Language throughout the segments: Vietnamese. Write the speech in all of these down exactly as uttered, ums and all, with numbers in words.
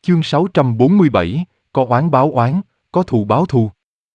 Chương sáu trăm bốn mươi bảy, có oán báo oán, có thù báo thù.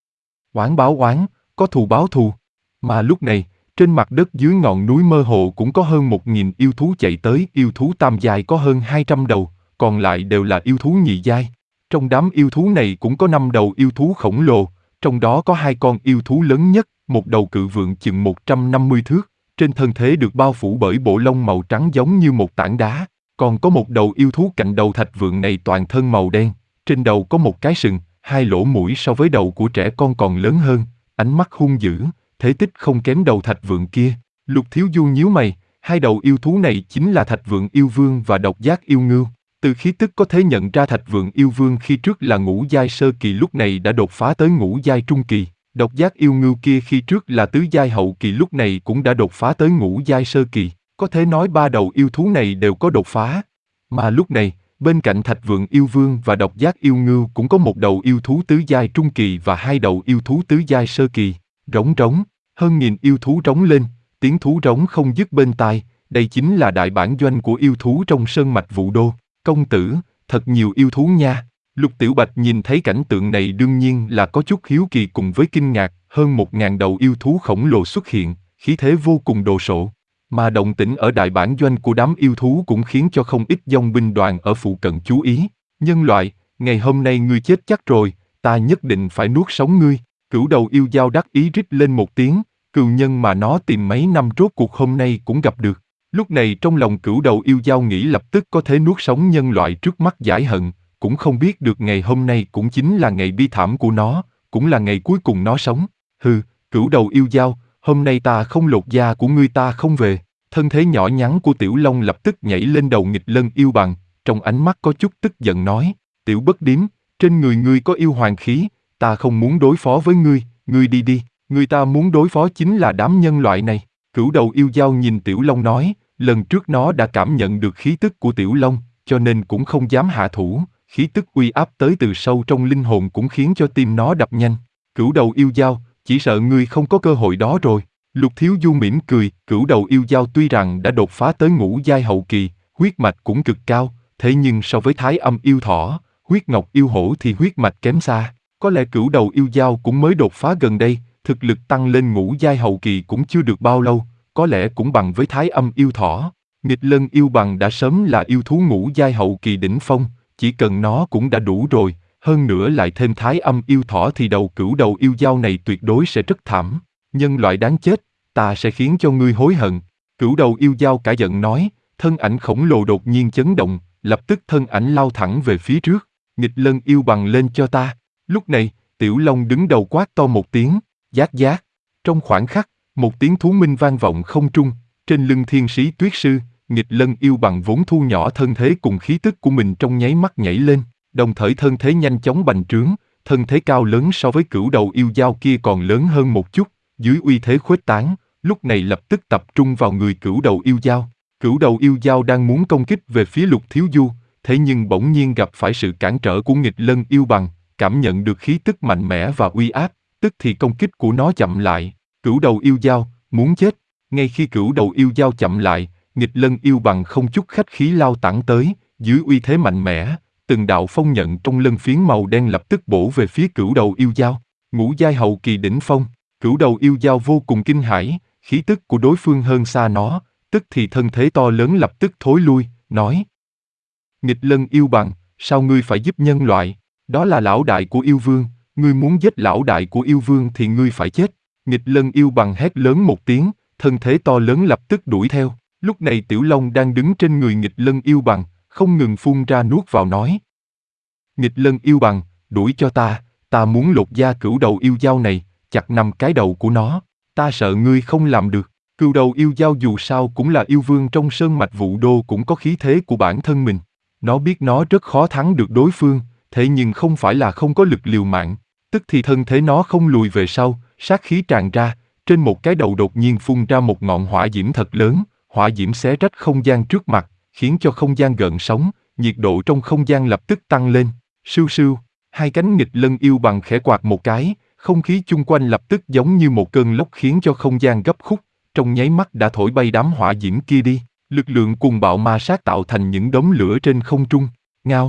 Oán báo oán, có thù báo thù. Mà lúc này, trên mặt đất dưới ngọn núi mơ hồ cũng có hơn một nghìn yêu thú chạy tới, yêu thú tam giai có hơn hai trăm đầu, còn lại đều là yêu thú nhị giai. Trong đám yêu thú này cũng có năm đầu yêu thú khổng lồ, trong đó có hai con yêu thú lớn nhất, một đầu cự vượn chừng một trăm năm mươi thước, trên thân thể được bao phủ bởi bộ lông màu trắng giống như một tảng đá. Còn có một đầu yêu thú cạnh đầu thạch vượn này toàn thân màu đen, trên đầu có một cái sừng, hai lỗ mũi so với đầu của trẻ con còn lớn hơn, ánh mắt hung dữ, thể tích không kém đầu thạch vượn kia. Lục Thiếu Du nhíu mày, hai đầu yêu thú này chính là thạch vượn yêu vương và độc giác yêu ngưu. Từ khí tức có thể nhận ra thạch vượn yêu vương khi trước là ngũ giai sơ kỳ lúc này đã đột phá tới ngũ giai trung kỳ. Độc giác yêu ngưu kia khi trước là tứ giai hậu kỳ lúc này cũng đã đột phá tới ngũ giai sơ kỳ. Có thể nói ba đầu yêu thú này đều có đột phá. Mà lúc này, bên cạnh thạch vượn yêu vương và độc giác yêu ngưu cũng có một đầu yêu thú tứ giai trung kỳ và hai đầu yêu thú tứ giai sơ kỳ. Rống rống, hơn nghìn yêu thú rống lên, tiếng thú rống không dứt bên tai, đây chính là đại bản doanh của yêu thú trong sơn mạch Vũ Đô. Công tử, thật nhiều yêu thú nha. Lục Tiểu Bạch nhìn thấy cảnh tượng này đương nhiên là có chút hiếu kỳ cùng với kinh ngạc, hơn một ngàn đầu yêu thú khổng lồ xuất hiện, khí thế vô cùng đồ sộ. Mà động tĩnh ở đại bản doanh của đám yêu thú cũng khiến cho không ít dòng binh đoàn ở phụ cận chú ý. Nhân loại, ngày hôm nay ngươi chết chắc rồi, ta nhất định phải nuốt sống ngươi. Cửu đầu yêu dao đắc ý rít lên một tiếng, cừu nhân mà nó tìm mấy năm rốt cuộc hôm nay cũng gặp được. Lúc này trong lòng cửu đầu yêu dao nghĩ lập tức có thể nuốt sống nhân loại trước mắt giải hận, cũng không biết được ngày hôm nay cũng chính là ngày bi thảm của nó, cũng là ngày cuối cùng nó sống. Hừ, cửu đầu yêu dao, hôm nay ta không lột da của ngươi ta không về. Thân thế nhỏ nhắn của Tiểu Long lập tức nhảy lên đầu nghịch lân yêu bằng, trong ánh mắt có chút tức giận nói, Tiểu bất điếm, trên người ngươi có yêu hoàng khí, ta không muốn đối phó với ngươi, ngươi đi đi, người ta muốn đối phó chính là đám nhân loại này. Cửu đầu yêu dao nhìn Tiểu Long nói, lần trước nó đã cảm nhận được khí tức của Tiểu Long, cho nên cũng không dám hạ thủ, khí tức uy áp tới từ sâu trong linh hồn cũng khiến cho tim nó đập nhanh. Cửu đầu yêu dao, chỉ sợ ngươi không có cơ hội đó rồi. Lục Thiếu Du mỉm cười, cửu đầu yêu dao tuy rằng đã đột phá tới ngũ giai hậu kỳ, huyết mạch cũng cực cao, thế nhưng so với Thái Âm yêu thỏ, huyết ngọc yêu hổ thì huyết mạch kém xa. Có lẽ cửu đầu yêu dao cũng mới đột phá gần đây, thực lực tăng lên ngũ giai hậu kỳ cũng chưa được bao lâu, có lẽ cũng bằng với Thái Âm yêu thỏ. Nghịch lân yêu bằng đã sớm là yêu thú ngũ giai hậu kỳ đỉnh phong, chỉ cần nó cũng đã đủ rồi, hơn nữa lại thêm Thái Âm yêu thỏ thì đầu cửu đầu yêu dao này tuyệt đối sẽ rất thảm. Nhân loại đáng chết, ta sẽ khiến cho ngươi hối hận. Cửu đầu yêu dao cả giận nói, thân ảnh khổng lồ đột nhiên chấn động, lập tức thân ảnh lao thẳng về phía trước. Nghịch lân yêu bằng lên cho ta. Lúc này, Tiểu Long đứng đầu quát to một tiếng, giác giác. Trong khoảnh khắc, một tiếng thú minh vang vọng không trung, trên lưng thiên sĩ tuyết sư, nghịch lân yêu bằng vốn thu nhỏ thân thế cùng khí tức của mình trong nháy mắt nhảy lên, đồng thời thân thế nhanh chóng bành trướng, thân thế cao lớn so với cửu đầu yêu dao kia còn lớn hơn một chút, dưới uy thế khuếch tán, lúc này lập tức tập trung vào người cửu đầu yêu dao. Cửu đầu yêu dao đang muốn công kích về phía Lục Thiếu Du, thế nhưng bỗng nhiên gặp phải sự cản trở của nghịch lân yêu bằng, cảm nhận được khí tức mạnh mẽ và uy áp, tức thì công kích của nó chậm lại. Cửu đầu yêu dao, muốn chết. Ngay khi cửu đầu yêu dao chậm lại, nghịch lân yêu bằng không chút khách khí lao thẳng tới, dưới uy thế mạnh mẽ, từng đạo phong nhận trong lân phiến màu đen lập tức bổ về phía cửu đầu yêu dao. Ngũ giai hậu kỳ đỉnh phong, cửu đầu yêu dao vô cùng kinh hãi, khí tức của đối phương hơn xa nó, tức thì thân thế to lớn lập tức thối lui, nói: Nghịch lân yêu bằng, sao ngươi phải giúp nhân loại? Đó là lão đại của yêu vương, ngươi muốn giết lão đại của yêu vương thì ngươi phải chết. Nghịch lân yêu bằng hét lớn một tiếng, thân thế to lớn lập tức đuổi theo. Lúc này Tiểu Long đang đứng trên người nghịch lân yêu bằng, không ngừng phun ra nuốt vào nói: Nghịch lân yêu bằng, đuổi cho ta, ta muốn lột da cửu đầu yêu dao này, chặt nằm cái đầu của nó, ta sợ ngươi không làm được. Cửu đầu yêu dao dù sao cũng là yêu vương trong sơn mạch Vũ Đô, cũng có khí thế của bản thân mình. Nó biết nó rất khó thắng được đối phương, thế nhưng không phải là không có lực liều mạng, tức thì thân thế nó không lùi về sau, sát khí tràn ra, trên một cái đầu đột nhiên phun ra một ngọn hỏa diễm thật lớn, hỏa diễm xé rách không gian trước mặt, khiến cho không gian gợn sóng, nhiệt độ trong không gian lập tức tăng lên. Sưu sưu, hai cánh nghịch lân yêu bằng khẽ quạt một cái, không khí chung quanh lập tức giống như một cơn lốc khiến cho không gian gấp khúc, trong nháy mắt đã thổi bay đám hỏa diễm kia đi. Lực lượng cuồng bạo ma sát tạo thành những đống lửa trên không trung. Ngao.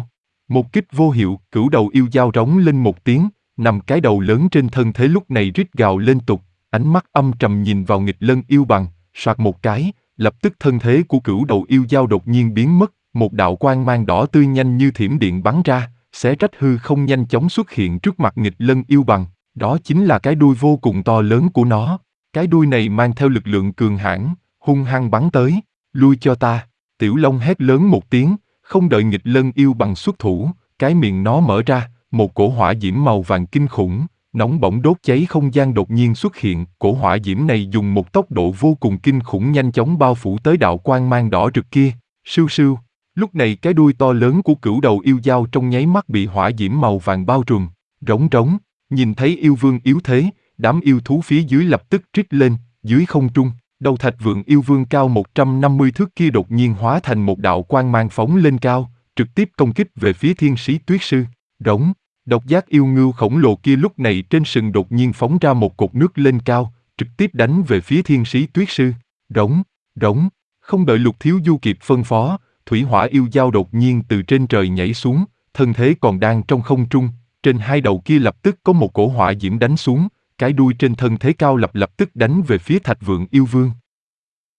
Một kích vô hiệu, cửu đầu yêu dao rống lên một tiếng, nằm cái đầu lớn trên thân thế lúc này rít gào liên tục, ánh mắt âm trầm nhìn vào nghịch lân yêu bằng, soạt một cái, lập tức thân thế của cửu đầu yêu dao đột nhiên biến mất, một đạo quang mang đỏ tươi nhanh như thiểm điện bắn ra, xé rách hư không nhanh chóng xuất hiện trước mặt nghịch lân yêu bằng, đó chính là cái đuôi vô cùng to lớn của nó. Cái đuôi này mang theo lực lượng cường hãn, hung hăng bắn tới, lui cho ta, Tiểu Long hét lớn một tiếng, không đợi nghịch lân yêu bằng xuất thủ, cái miệng nó mở ra, một cổ hỏa diễm màu vàng kinh khủng, nóng bỏng đốt cháy không gian đột nhiên xuất hiện, cổ hỏa diễm này dùng một tốc độ vô cùng kinh khủng nhanh chóng bao phủ tới đạo quang mang đỏ rực kia, sưu sưu. Lúc này cái đuôi to lớn của cửu đầu yêu dao trong nháy mắt bị hỏa diễm màu vàng bao trùm, rống rống, nhìn thấy yêu vương yếu thế, đám yêu thú phía dưới lập tức trích lên, dưới không trung, đầu thạch vượng yêu vương cao một trăm năm mươi thước kia đột nhiên hóa thành một đạo quang mang phóng lên cao, trực tiếp công kích về phía thiên sĩ tuyết sư, rống, độc giác yêu ngưu khổng lồ kia lúc này trên sừng đột nhiên phóng ra một cột nước lên cao, trực tiếp đánh về phía thiên sĩ tuyết sư, rống, rống, không đợi Lục Thiếu Du kịp phân phó, thủy hỏa yêu dao đột nhiên từ trên trời nhảy xuống, thân thế còn đang trong không trung, trên hai đầu kia lập tức có một cổ hỏa diễm đánh xuống, cái đuôi trên thân thế cao lập lập tức đánh về phía thạch vượng yêu vương.